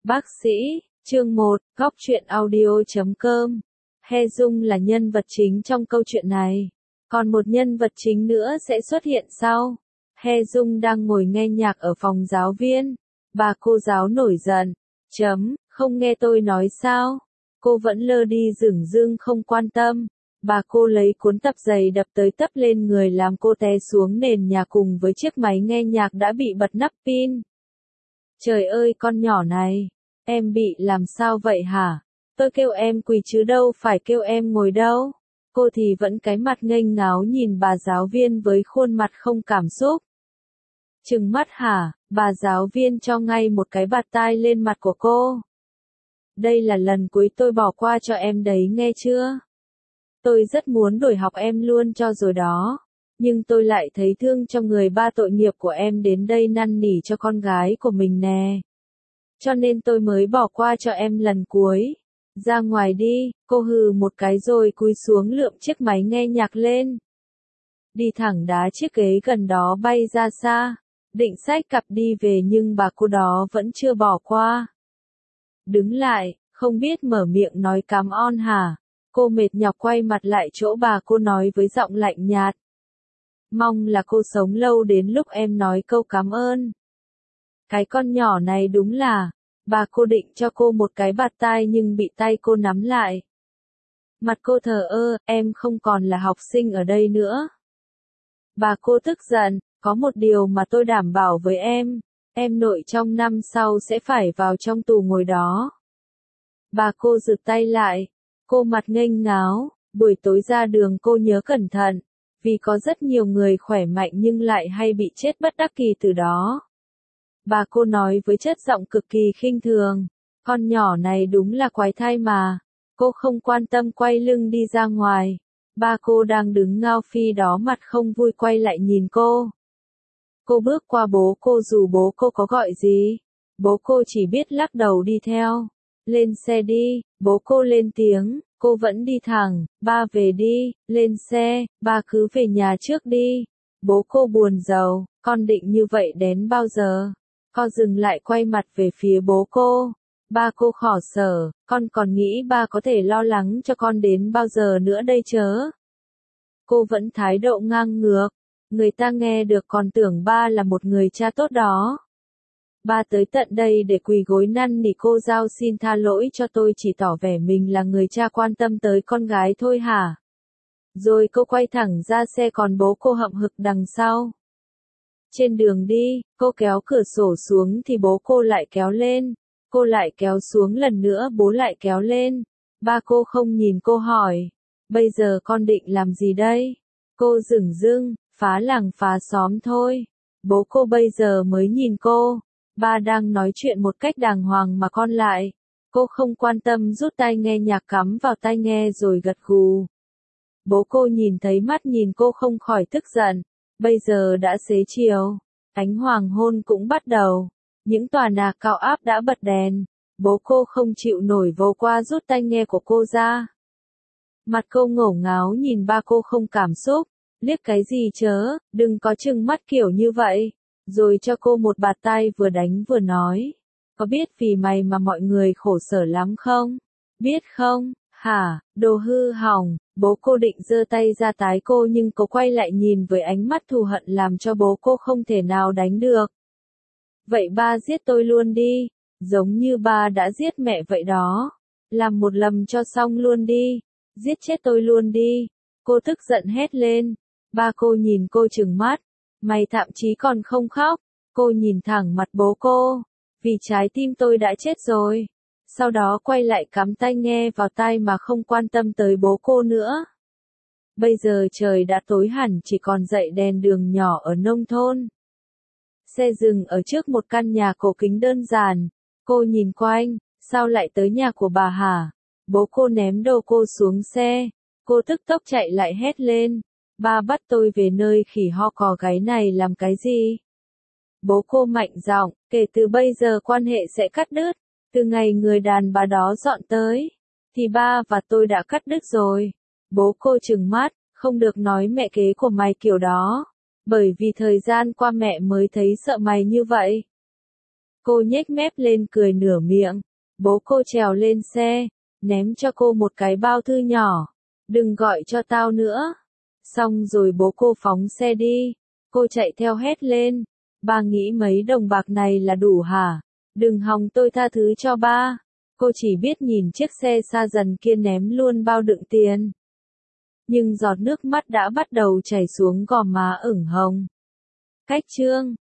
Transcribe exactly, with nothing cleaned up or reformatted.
Bác sĩ, chương một, góc truyện audio chấm com. He Dung là nhân vật chính trong câu chuyện này. Còn một nhân vật chính nữa sẽ xuất hiện sau. He Dung đang ngồi nghe nhạc ở phòng giáo viên. Bà cô giáo nổi giận. Chấm, không nghe tôi nói sao? Cô vẫn lơ đi dửng dưng không quan tâm. Bà cô lấy cuốn tập giày đập tới tấp lên người làm cô té xuống nền nhà cùng với chiếc máy nghe nhạc đã bị bật nắp pin. Trời ơi con nhỏ này, em bị làm sao vậy hả? Tôi kêu em quỳ chứ đâu phải kêu em ngồi đâu. Cô thì vẫn cái mặt nghênh ngáo nhìn bà giáo viên với khuôn mặt không cảm xúc. Trừng mắt hả? Bà giáo viên cho ngay một cái bạt tai lên mặt của cô. Đây là lần cuối tôi bỏ qua cho em đấy nghe chưa? Tôi rất muốn đổi học em luôn cho rồi đó. Nhưng tôi lại thấy thương cho người ba tội nghiệp của em đến đây năn nỉ cho con gái của mình nè. Cho nên tôi mới bỏ qua cho em lần cuối. Ra ngoài đi, cô hừ một cái rồi cúi xuống lượm chiếc máy nghe nhạc lên. Đi thẳng đá chiếc ghế gần đó bay ra xa. Định xách cặp đi về nhưng bà cô đó vẫn chưa bỏ qua. Đứng lại, không biết mở miệng nói cám ơn hả? Cô mệt nhọc quay mặt lại chỗ bà cô nói với giọng lạnh nhạt. Mong là cô sống lâu đến lúc em nói câu cảm ơn. Cái con nhỏ này đúng là, bà cô định cho cô một cái bạt tai nhưng bị tay cô nắm lại. Mặt cô thờ ơ, em không còn là học sinh ở đây nữa. Bà cô tức giận, có một điều mà tôi đảm bảo với em, em nội trong năm sau sẽ phải vào trong tù ngồi đó. Bà cô giựt tay lại, cô mặt nghênh ngáo, buổi tối ra đường cô nhớ cẩn thận. Vì có rất nhiều người khỏe mạnh nhưng lại hay bị chết bất đắc kỳ từ đó. Bà cô nói với chất giọng cực kỳ khinh thường. Con nhỏ này đúng là quái thai mà. Cô không quan tâm quay lưng đi ra ngoài. Ba cô đang đứng ngao phi đó mặt không vui quay lại nhìn cô. Cô bước qua bố cô dù bố cô có gọi gì. Bố cô chỉ biết lắc đầu đi theo. Lên xe đi, bố cô lên tiếng. Cô vẫn đi thẳng, ba về đi, lên xe, ba cứ về nhà trước đi. Bố cô buồn rầu, con định như vậy đến bao giờ? Con dừng lại quay mặt về phía bố cô. Ba cô khổ sở, con còn nghĩ ba có thể lo lắng cho con đến bao giờ nữa đây chớ? Cô vẫn thái độ ngang ngược, người ta nghe được còn tưởng ba là một người cha tốt đó. Ba tới tận đây để quỳ gối năn nỉ cô giao xin tha lỗi cho tôi chỉ tỏ vẻ mình là người cha quan tâm tới con gái thôi hả? Rồi cô quay thẳng ra xe còn bố cô hậm hực đằng sau. Trên đường đi, cô kéo cửa sổ xuống thì bố cô lại kéo lên. Cô lại kéo xuống lần nữa bố lại kéo lên. Ba cô không nhìn cô hỏi. Bây giờ con định làm gì đây? Cô dửng dưng, phá làng phá xóm thôi. Bố cô bây giờ mới nhìn cô. Ba đang nói chuyện một cách đàng hoàng mà con lại. Cô không quan tâm rút tai nghe nhạc cắm vào tai nghe rồi gật gù. Bố cô nhìn thấy mắt nhìn cô không khỏi tức giận. Bây giờ đã xế chiều. Ánh hoàng hôn cũng bắt đầu. Những tòa nhà cao áp đã bật đèn. Bố cô không chịu nổi vô qua rút tai nghe của cô ra. Mặt cô ngổ ngáo nhìn ba cô không cảm xúc. Liếc cái gì chớ, đừng có trừng mắt kiểu như vậy. Rồi cho cô một bạt tai vừa đánh vừa nói. Có biết vì mày mà mọi người khổ sở lắm không? Biết không? Hả? Đồ hư hỏng. Bố cô định giơ tay ra tái cô nhưng cô quay lại nhìn với ánh mắt thù hận làm cho bố cô không thể nào đánh được. Vậy ba giết tôi luôn đi. Giống như ba đã giết mẹ vậy đó. Làm một lầm cho xong luôn đi. Giết chết tôi luôn đi. Cô tức giận hét lên. Ba cô nhìn cô trừng mắt. Mày thậm chí còn không khóc. Cô nhìn thẳng mặt bố cô. Vì trái tim tôi đã chết rồi. Sau đó quay lại cắm tai nghe vào tai mà không quan tâm tới bố cô nữa. Bây giờ trời đã tối hẳn chỉ còn dậy đèn đường nhỏ ở nông thôn. Xe dừng ở trước một căn nhà cổ kính đơn giản. Cô nhìn quanh, sao lại tới nhà của bà hả? Bố cô ném đồ cô xuống xe. Cô tức tốc chạy lại hét lên. Ba bắt tôi về nơi khỉ ho cò gáy này làm cái gì? Bố cô mạnh giọng, kể từ bây giờ quan hệ sẽ cắt đứt. Từ ngày người đàn bà đó dọn tới, thì ba và tôi đã cắt đứt rồi. Bố cô trừng mắt, không được nói mẹ kế của mày kiểu đó. Bởi vì thời gian qua mẹ mới thấy sợ mày như vậy. Cô nhếch mép lên cười nửa miệng. Bố cô trèo lên xe, ném cho cô một cái bao thư nhỏ. Đừng gọi cho tao nữa. Xong rồi bố cô phóng xe đi. Cô chạy theo hét lên. Ba nghĩ mấy đồng bạc này là đủ hả? Đừng hòng tôi tha thứ cho ba. Cô chỉ biết nhìn chiếc xe xa dần kia ném luôn bao đựng tiền. Nhưng giọt nước mắt đã bắt đầu chảy xuống gò má ửng hồng. Cách chương